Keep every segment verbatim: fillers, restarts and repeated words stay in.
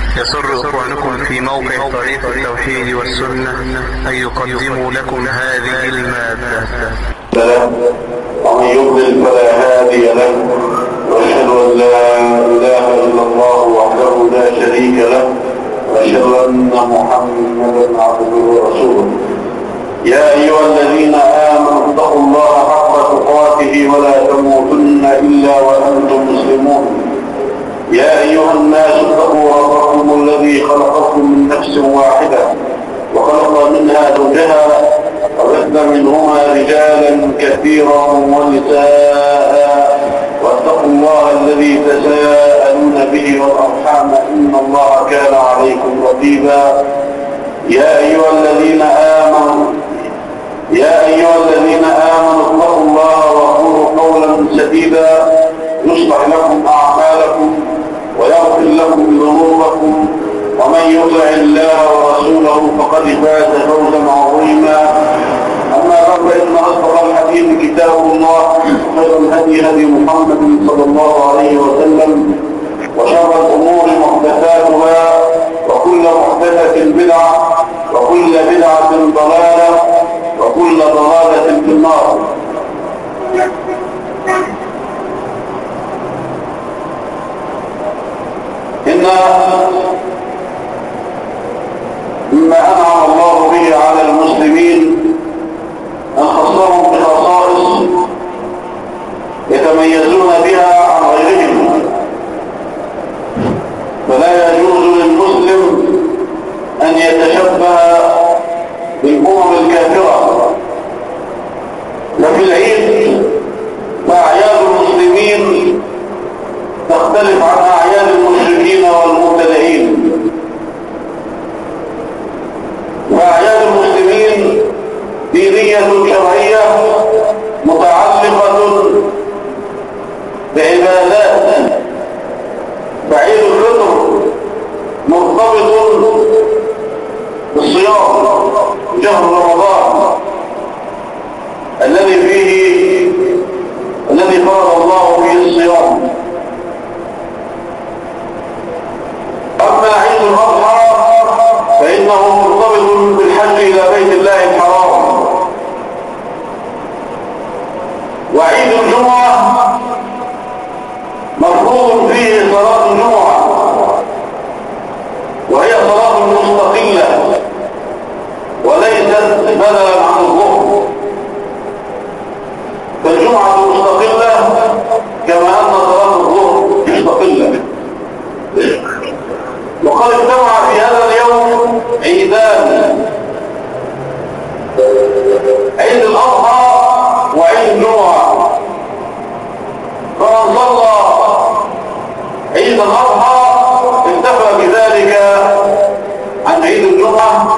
يسر إخوانكم في موقع طريق التوحيد والسنة أن يقدموا لكم هذه المادة. ومن يضلل فلا هادي له، وأشهد أن لا إله إلا الله وحده لا شريك له، وأشهد أن محمدا عبده ورسوله. يا أيها الذين آمنوا اتقوا الله حق تقاته ولا تموتن إلا وأنتم مسلمون. يا أيها الناس اتقوا ربكم الذي خلقكم من نفس واحدة وخلق منها زوجها وبث منهما رجالا كثيرا ونساء، واتقوا الله الذي تساءلون به والأرحام إن الله كان عليكم رقيبا. يا أيها الذين آمنوا يا أيها الذين آمنوا اتقوا الله وقولوا قولا سديدا يصلح لكم أعمالكم ويغفر لكم ذنوبكم، ومن يطع الله ورسوله فقد فاز فوزا عظيما. أما بعد فإن أصدق الحديث كتاب الله، وخير الهدي هدي محمد صلى الله عليه وسلم، وشر الأمور محدثاتها، وكل محدثة بدعة، وكل بدعة ضلالة، وكل ضلالة في النار. إن مما أنعم الله به على المسلمين أن خصهم بخصائص يتميزون بها عن غيرهم، فلا يجوز للمسلم أن يتشبه بالأمم الكافرة. وفي العيد فأعياد المسلمين تختلف عن أعياد المشركين والمبتدعين. وأعياد المسلمين دينية شرعية متعلقة بعبادات، فعيد الفطر مرتبط بالصيام، شهر رمضان الذي فيه الذي فرض الله فيه الصيام. أما عيد الأضحى فإنه مرتبط بالحج إلى بيت الله الحرام. وعيد الجمعة مفروض فيه صلاة الجمعة، وهي صلاة مستقلة وليست بدلا عن الظهر، فالجمعة مستقلة كما أن صلاة الظهر مستقلة. وقد اجتمع في هذا اليوم عيدان، عيد الأضحى وعيد الجمعة. فمن صلى عيد الأضحى اكتفى بذلك عن عيد الجمعة.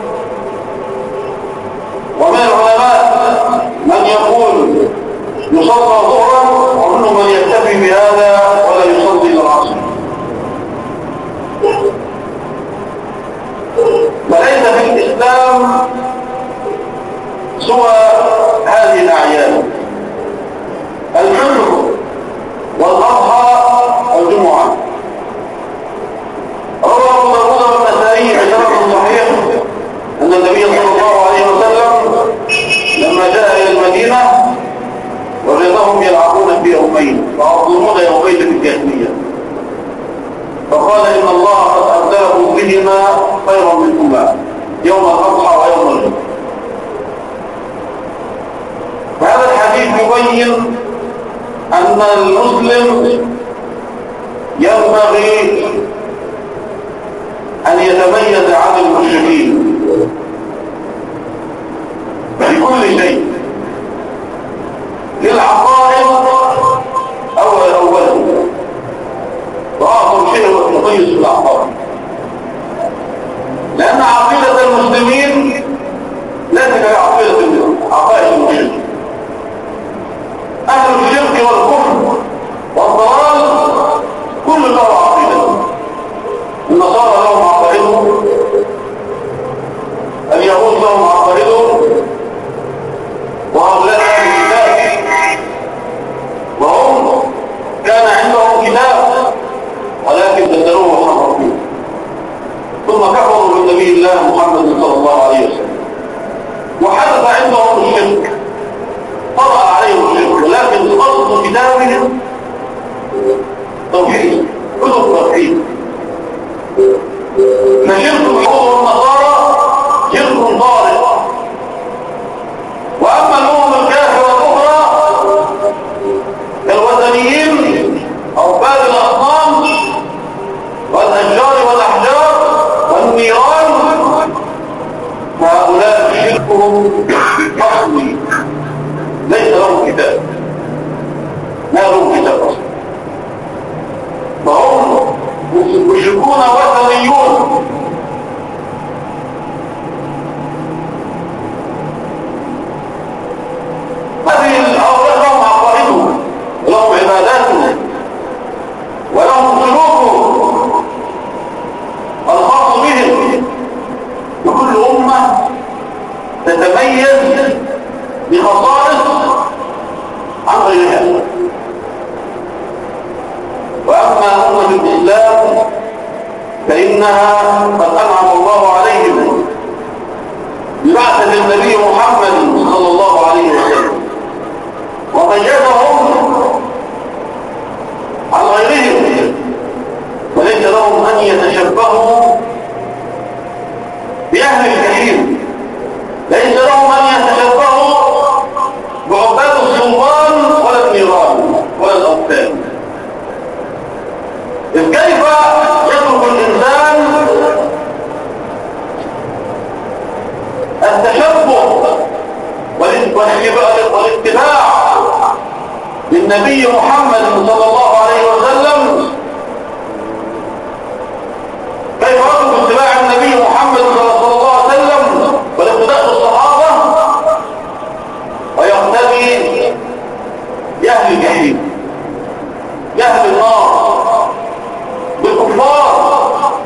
ومن العلماء من يقول يصلى ظهرا، ومنهم من يكتفي بهذا ولا يصلي العصر. فليس في الإسلام سوى هذه الأعياد: الفطر والأضحى والجمعة. روى أبو داود والنسائي بسند صحيح أن النبي صلى الله عليه وسلم لما جاء إلى المدينة وجدهم يلعبون في يومين، ويعظمون يومين في الجاهلية، فقال إن الله قد أبدله بهما خيرا منهما، يوم الأضحى ويوم الجمعة. وهذا الحديث يبين أن المسلم ينبغي أن يتميز عن المشركين في كل شيء، للعقائد أول أولا، وأعظم شيء هو التميز في العقائد، لأن عقيدة المسلمين ليست كعقيدة عقائد المشركين. أهل الشرك والكفر والضلال كل له عقيدة. النصارى لهم عقائدهم، اليهود لهم عقائدهم، وهؤلاء أهل الكتاب، وهم كان عندهم كتاب ولكن بدلوه وحرفوه. التوحيد. فشرك اليهود والنصارى شرك طارئ. واما الامم الكافره الاخرى كالوثنيين عباد الاصنام والاشجار والاحجار والنيران، فهؤلاء شركهم اصلي ليس لهم كتاب، ما لهم كتاب اصلا، فهم مشركون وثنيون. هذه الأولاد لهم عقائدهم ولهم عباداتهم ولهم سلوكهم الخاص بهم، وكل أمة تتميز بخصائص عن غيرها. وأما أمة الإسلام فإنها قد أنعم الله عليهم ببعثة النبي محمد صلى الله عليه وسلم وميزهم عن غيرهم، وليس لهم أن يتشبهوا بأهل الجحيم، ليس لهم أن يتشبهوا بعباد السلطان ولا النيران ولا الأوثان. إذ كيف يترك الإنسان التشبه والاتباع للنبي محمد صلى الله عليه وسلم؟ كيف يترك اتباع النبي محمد صلى الله عليه وسلم والاقتداء بالصحابة ويقتدي بأهل الجحيم، بأهل النار، بالكفار؟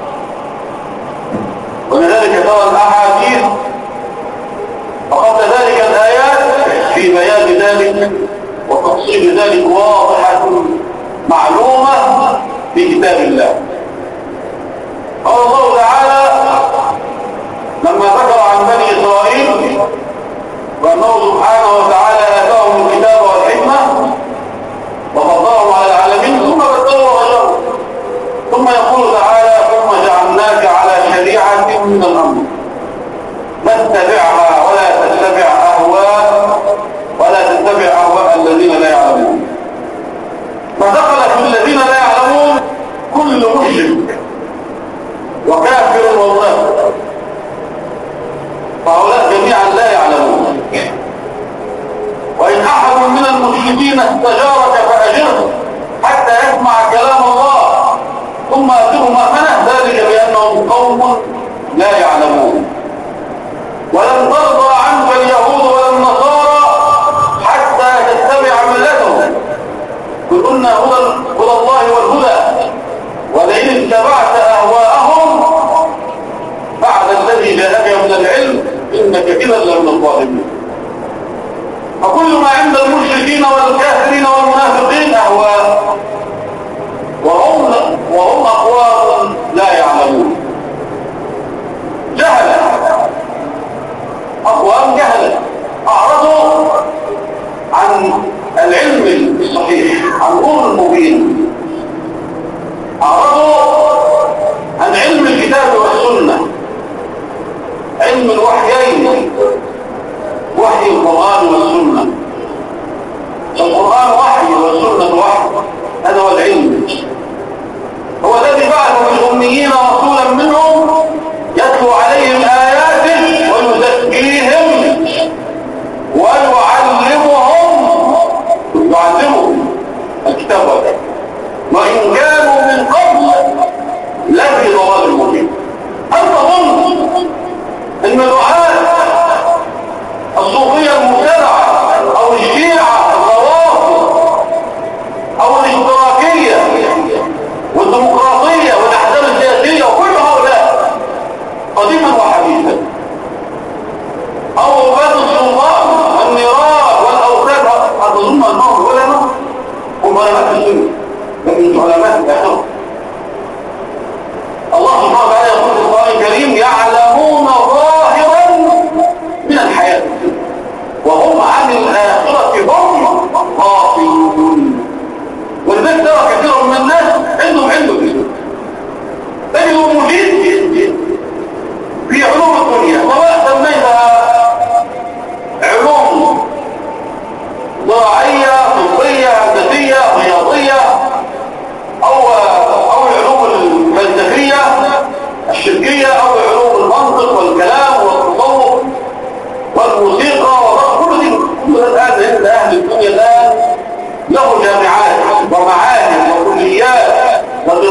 ولذلك ترى الأحاديث وقبل ذلك الآيات في بيان ذلك وتفصيل ذلك واضحة معلومة في كتاب الله. قال الله تعالى لما ذكر عن بني إسرائيل وأنه سبحانه وتعالى آتاهم الكتاب والحكمة وفضلهم على العالمين ثم بدلوا وغيروا، ثم يقول تعالى ثم جعلناك على شريعة من الأمر فاتبعها ولا تتبع أهواء ولا تتبع أهواء الذين لا يعلمون. فدخل في الذين لا يعلمون كل مشرك وكافر ومنافق، فهؤلاء جميعا لا يعلمون. وإن أحد من المشركين استجارك فأجره حتى يسمع كلام الله ثم أتوا مأمنه، ذلك بأنهم قوم لا يعلمون. ولن ترضى عنك اليهود ولا النصارى حتى تتبع ملتهم، قل إن هدى الله والهدى ولئن اتبعت أهواءهم بعد الذي جاءك من العلم إنك إذا لمن الظالمين. فكل ما عند المشركين والكافرين والمنافقين أهواء، وهم وهم أقوام لا يعلمون، جهلة، أقوام جهلة أعرضوا عن العلم الصحيح، عن نور المبين، أعرضوا عن علم الكتاب والسنة، علم الوحيين، وحي القرآن والسنة. القرآن وحي والسنة وحي، هذا هو العلم. هو الذي بعث للأميين رسولا منهم يتلو عليهم آياته ويزكيهم ويعلمهم يعلمهم الكتاب والحكمة، وإن كانوا من قبل لفي ضلال مبين. هل تظن أن دعاة الصوفية المبتدعة أو الشيعة الروافض أو الاشتراكية والديمقراطية والأحزاب السياسية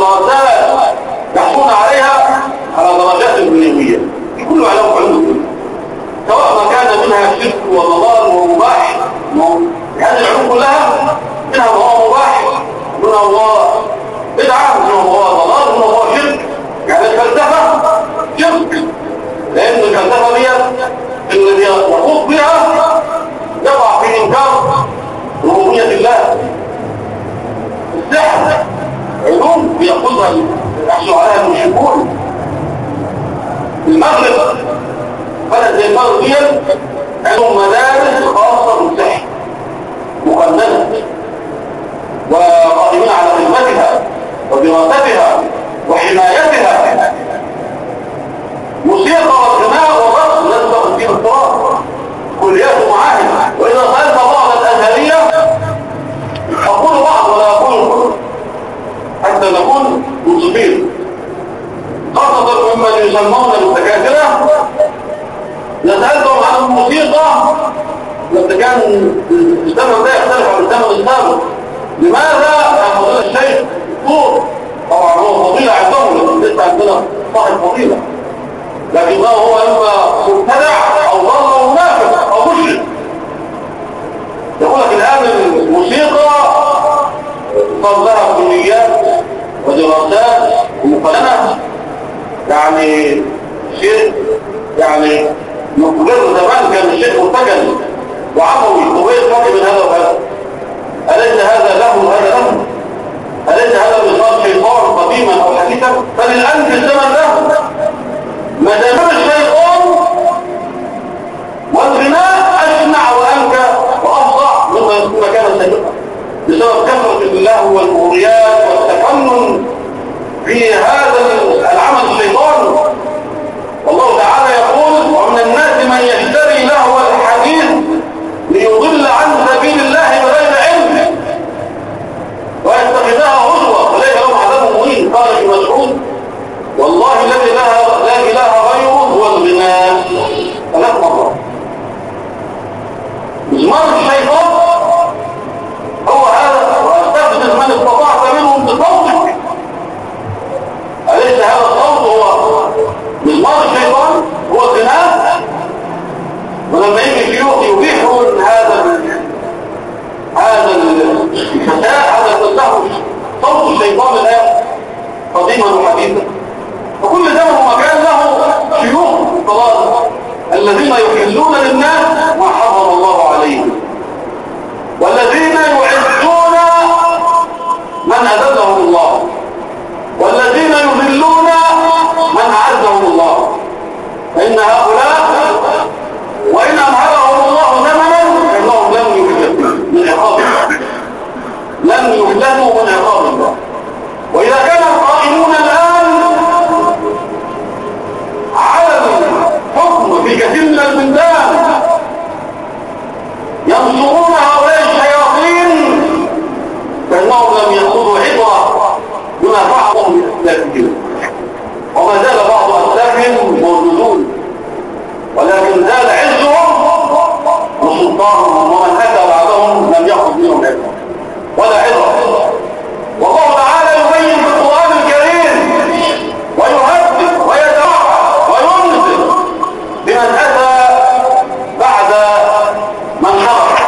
دراسات يحصلون عليها على درجات دنيوية كل علوم علوم، سواء ما كان منها شرك وضلال ومباح. هذه العلوم كلها منها ما هو مباح، منها هو بدعة، منها هو ضلال، منها هو شرك. يعني الفلسفة شرك، لأن الفلسفة هي الذي يخوض بها يقع في إنكار ربوبية الله. السحر علوم بيأخذها يحصل عليها المشركون. المغرب بلد زي المغرب دي عندهم مدارس خاصة بالسحر مقننة وقائمين على خدمتها ودراستها وحمايتها. موسيقى والغناء والرقص لا تدخل فيه التراث، كليات ومعاهد. وإذا سألت بعض الأزهرية أقول بعض ولا أقول الكل حتى نكون منصفين، خاصة ممن يسمون المتكاثرة. نسألتهم عن الموسيقى لما كان الزمن ده يختلف عن الزمن السابق. لماذا يا فضيلة الشيخ دكتور؟ طبعا هو فضيلة عندهم، لسه عندنا صاحب فضيلة، لكن ما هو اما مبتدع او ضل او منافق او مشرك. يقول لك الان الموسيقى صار لها كليات ودراسات ومقننه، يعني شيء يعني مقدر. زمان كان الشيء مرتجل وعفوي وغير فرق من هذا وهذا. أليس هذا له وهذا له؟ أليس هذا نظام شيطان قديما او حديثا؟ فالان في الزمن ده مدامر الشيطان والغناء أجمع وأنكى وأفضع مما يكون كان سابقا بسبب كثرة اللهو والمغريات والتفنن في هذا العمل الشيطان. والله تعالى يقول: ومن الناس من يشتري لهو الحديث ليضل عن سبيل الله بغير علم ويتخذها هزوا فليس لهم عذاب مهين. قال ابن مسعود: والله الذي لا إله غيره هو الغناء. ثلاث مرات. مزمار الشيطان هو هذا: واستفزز من استطعت منهم بصوتك. أليس هذا الصوت هو مزمار الشيطان؟ هو الغناء. ولما يجي الشيوخ يبيحون هذا هذا الفتاة هذا التسهل صوت الشيطان الآن قديما وحديثا. وكل زمن ومكان له شيوخ ضلال الذين يحلون للناس ما حرم الله عليهم، والذين يعزون من أذلهم الله، والذين يذلون من أعزهم الله. فإن هؤلاء وإن أمهلهم الله زمنا فإنهم لم يفلتوا من عقاب الله، لم يفلتوا من عقاب الله. وإذا كان القائمون الآن على الحكم في كثير من البلدان ينصرون هؤلاء الشياطين فإنهم لم يأخذوا عبرة بما فعلوا من أسلافهم، وما زال بعض أسلافهم موجودون، ولكن زال عزهم وسلطانهم، ومن أتى بعدهم لم يأخذ منهم عبرة ولا عبرة. والله تعالى يبين في القرآن الكريم ويهدد ويتوعد وينذر بمن أتى بعد من حرق،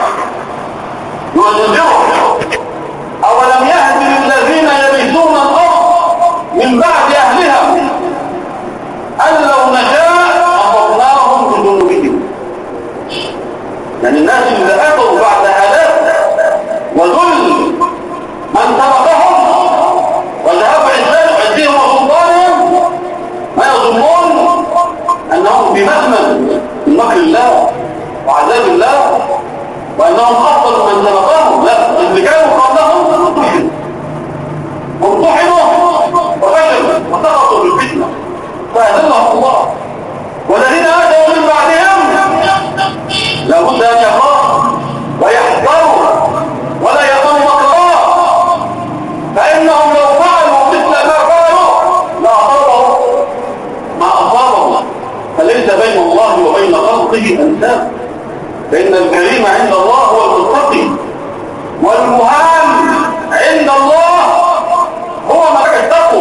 ينذرهم: أولم يهد للذين يرثون الأرض من بعد أهلها أن لو نشاء أصبناهم بذنوبهم. يعني الناس اللي أتوا بعد هلاك وذل من تركهم وذهب عزهم وسلطانهم ما يظنون أنهم بمأمن من مكر الله وعذاب الله وأنهم أفضل من تركهم. لا، اللي كانوا قبلهم امتحنوا وامتحنوا وفشلوا وسقطوا في الفتنة فأذلهم الله. والذين آتوا من بعدهم لابد أن يخافوا ويحذروا ولا يقوموا مكرا، فإنهم لو فعلوا مثل ما فعلوا لأصابهم ما أصابهم. فليس بين الله وبين خلقه أنساب، فإن الكريم عند الله هو المتقي، والمهان عند الله هو من التقوى.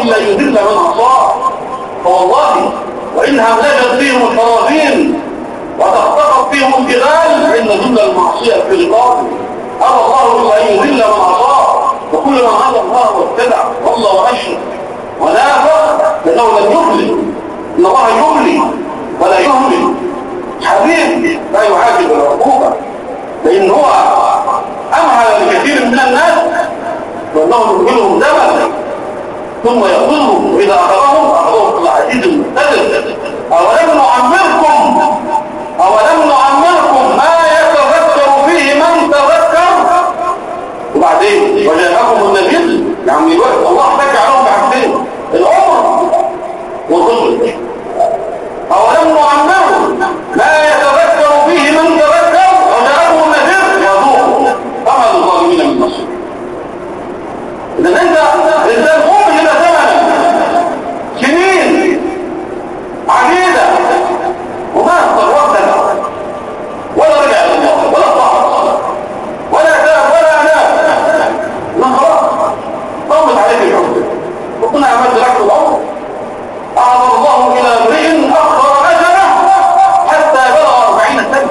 إلا يذل من عصاه. فوالله وإن هملجت فيهم الخرافين وتختطف فيهم الجبال فإن ذل المعصية في رقابه. أبى الله إلا أن يذل من عصاه، وكل من عصى الله واتبع والله وأشرك ونافق لأنه لن يفلح. إن الله يملي ولا يهمل. حبيب لا يعاقب العقوبة، لأن هو أمهل لكثير من الناس وأنه يمهلهم زمن ثم يأخذهم، وإذا أخذهم أخذهم العزيز المقتدر. أولم نعمركم أولم نعمركم ما يتذكر فيه من تذكر. وبعدين وجاءكم النبي، يعني الوقت الله احتكى عليهم بحاجتين: العمر والرسل. أولم نعمركم ما يتذكر فيه من تذكر وجاءكم النبي يذوقوا فما للظالمين من نصير. إذا أنت إنسان ممهل زمنا سنين عديدة وما استغرقت لها ولا رجع إلى الله ولا طاعة ولا تاب ولا أناب. ما خلاص طولت عليك الحكم وكنا عملت لك الأمر. أعظم الله إلى امرئ أخر أجله حتى بلغ أربعين سنة،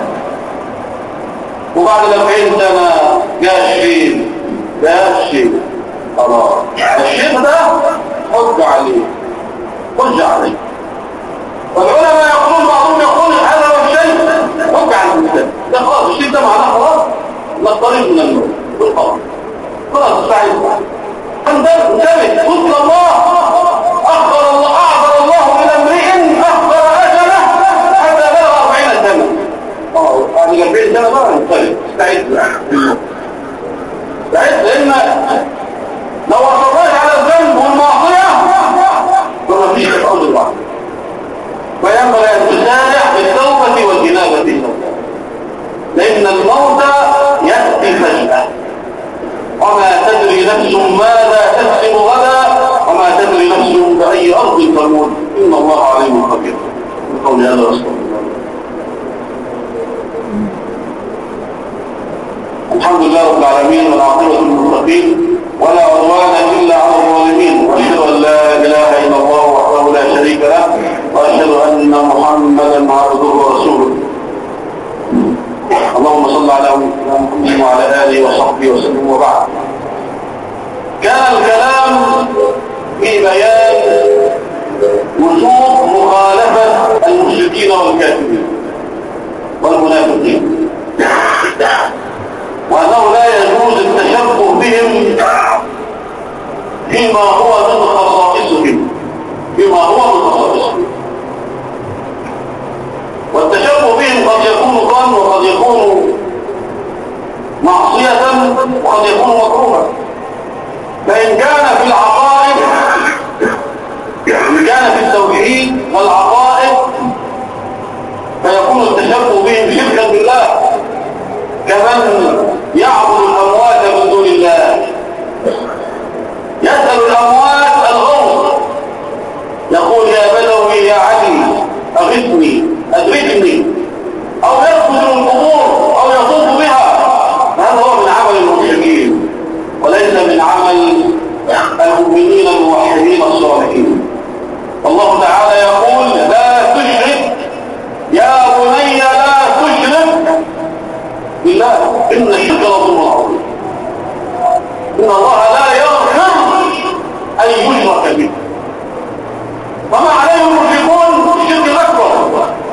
وبعد الأربعين سنة جاء الشيء جاء الشيء خلاص الشيء ده حج عليه حج عليه. والعلماء يقولون بعضهم يقول هذا هو الشيء حج على الإنسان ده خلاص. الشيء ده معناه خلاص نطريق من الموت والقبر خلاص سعيد عندك انتبه. قلت الله أخبر الله أعبر الله إلى امرئ أخبر أجله حتى بلغ أربعين سنة. اه بعد أربعين سنة بقى نطريق استعد استعد، لأن لو أصريت على الذنب والمعصية فما فيش تفعل الوعد، وينبغي أن تسارع بالتوبة والإنابة، لأن الموت يأتي فجأة وما تدري نفس ماذا تكسب غدا وما تدري نفس بأي أرض تموت. إن الله عليم خبير. من قول هذا رسول الله. الحمد لله رب العالمين والعاقبة للمتقين ولا عدوان إلا على الظالمين، وأشهد أن لا إله إلا الله وحده لا شريك له، وأشهد أن محمدا عبده ورسوله. اللهم صل على محمد وعلى آله وصحبه وسلم. وبعد، كان الكلام في بيان وجوب مخالفة المشركين والكافرين والمنافقين، وأنه لا يجوز التشبه بهم فيما هو من خصائصهم فيما هو من خصائصهم والتشبه بهم قد يكون ظن وقد يكون معصية وقد يكون مكروها. فإن كان في العقائد إن كان في التوحيد والعقائد فيكون التشبه بهم شركا بالله، كمن يعبد الأموات من دون الله، يسأل الأموات الغوث، يقول يا بدوي يا علي أغثني أدركني، أو يركض القبور أو يطوف بها. هذا هو من عمل المشركين وليس من عمل المؤمنين الموحدين الصالحين. والله تعالى يقول لا تشرك يا بني لا تشرك بالله إن الشرك لظلم عظيم. إن الله لا يغفر أن يشرك به. وما عليه المشركون الشرك الأكبر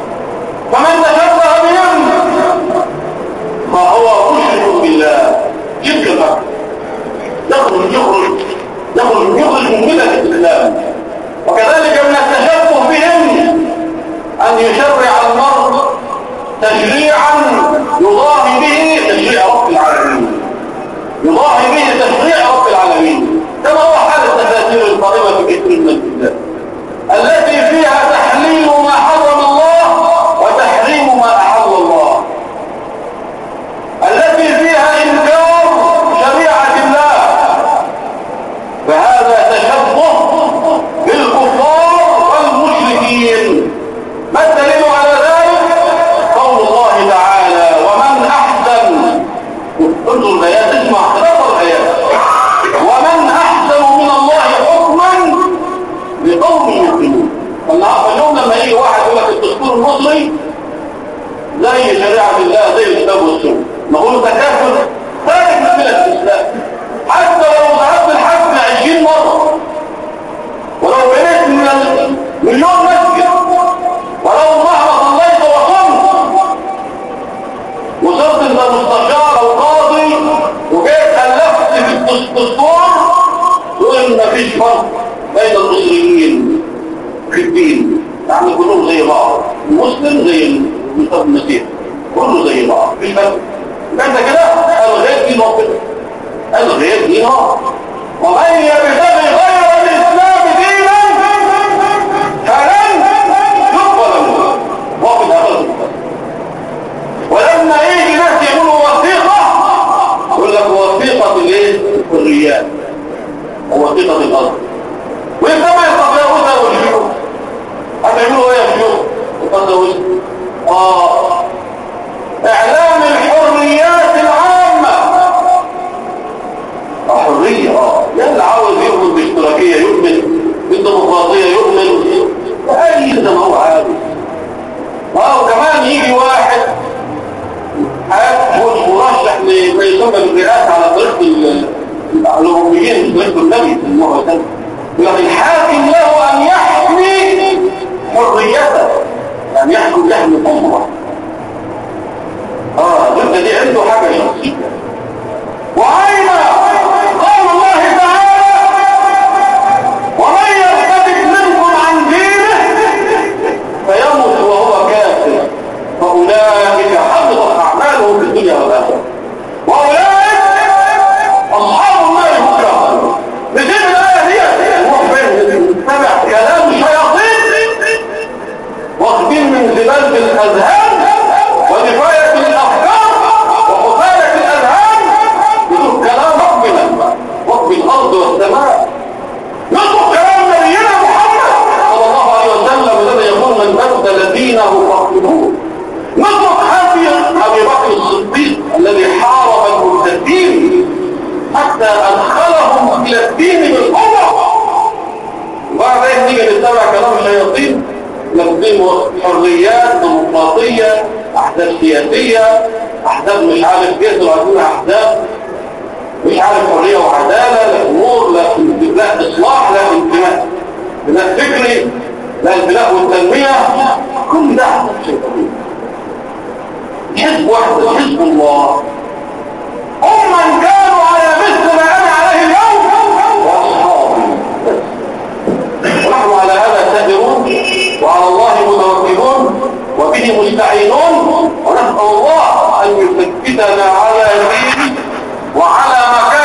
يقول ان مفيش فرق بين المصريين في الدين، يعني كلهم زي بعض، المسلم زي المسيح كله زي بعض، مفيش فرق. انت كده الغيت دين ربنا، الغيت دين الله. ومن يبتغي غير الاسلام دينا فلن يقبل منه وفي الاخره. ولما يجي ناس يعملوا وثيقه يقول لك وثيقه الايه؟ الحريات ووثيقه الارض، ويبقى ما يستطيعونها والشيوخ هتعملوا ايه يا شيوخ؟ التزوج اه اعلام الحريات العامه. حريه اه يا اللي عاوز يؤمن بالاشتراكيه يؤمن بالديمقراطيه يؤمن باي زي ما هو عاوز. اه وكمان يجي واحد هو مرشح لما يسمى بالرئاسه على طريقه الاوروبيين طريقه النبي صلى الله عليه وسلم، لكن الحاكم له ان يحمي حريته، يعني يحكم يحمي قدره. اه الجزء دي عنده حاجه شخصيه. واين قول الله تعالى ومن يرتد منكم عن دينه فيمت وهو كافر فاولئك حبطت اعمالهم في الدنيا والاخره واولئك اصحاب النار هم خالدون. بسبب الايه دي نروح فين؟ نتبع كلام الشياطين واخدين من زباله الاذهان ودفايه الافكار وقتاله الاذهان بدون كلام ربنا رب الارض والسماء، نطلق كلام نبينا محمد صلى الله عليه وسلم الذي يقول من بدل دينه فاقتلوه، نطلق هدي ابي بكر الصديق الذي حارب المرتدين حتى ادخلهم الى الدين بالقوه. وبعدين نيجي نتبع كلام الشياطين نقدم حريات ديمقراطيه احزاب سياسيه احزاب مش عارف بيقدروا يكونوا احزاب مش عارف حريه وعداله لا امور لا لا اصلاح لا انتماء لا فكري لا البناء والتنميه، كل ده احزاب شيطانيه. حزب واحد حزب الله هم من كانوا على مثل ما انا عليه اليوم واصحابي، ونحن على هذا سائرون وعلى الله متوكلون وبه مستعينون، ونسال الله ان يثبتنا على دينه وعلى مكان